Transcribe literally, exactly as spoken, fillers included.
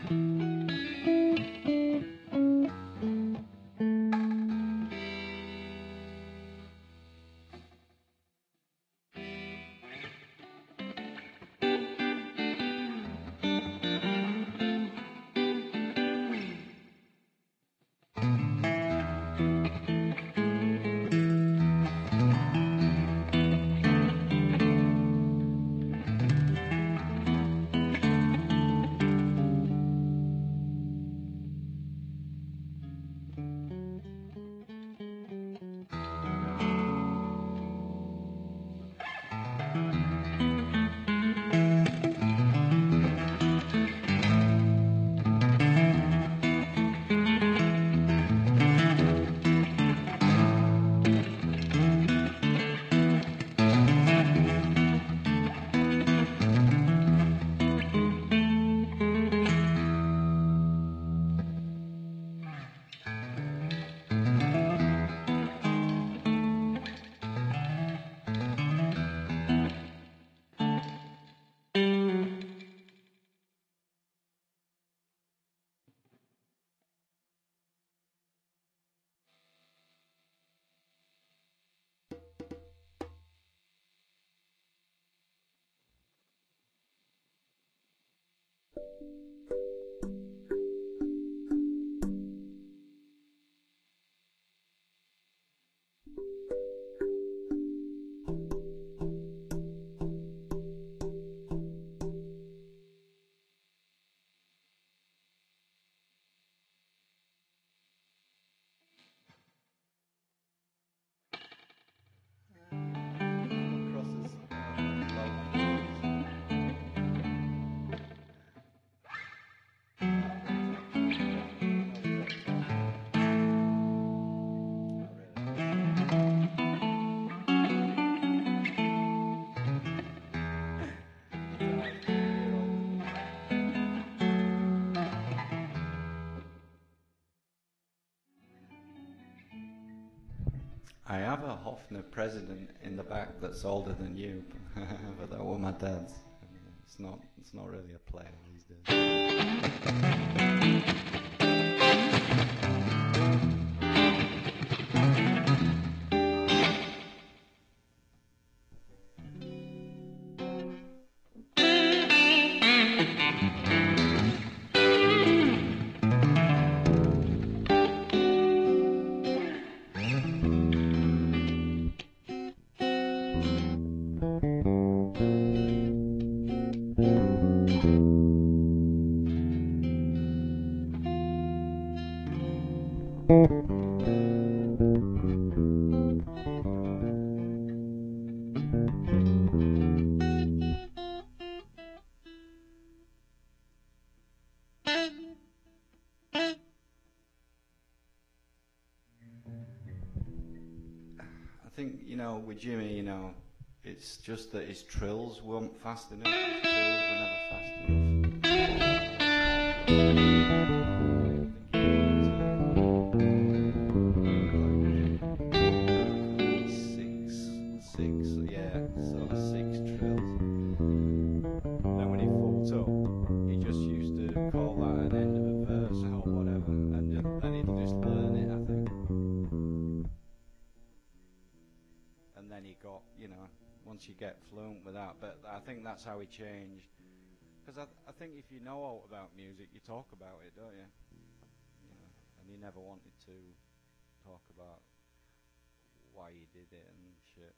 I have a Hofner president in the back that's older than you, but that was my dad's. It's not. It's not really a player these days. I think, you know, with Jimmy, you know, it's just that his trills weren't fast enough. His trills were never fast enough. Six, six, yeah, sort of six trills. Then when he fucked up, he just used to call that an end of a verse or whatever, and then he'd just learn it, I think. And then he got, you know, once you get fluent with that, but I think that's how he changed. Because I, I think if you know all about music, you talk about it, don't you? You know, and he never wanted to talk about why he did it and shit.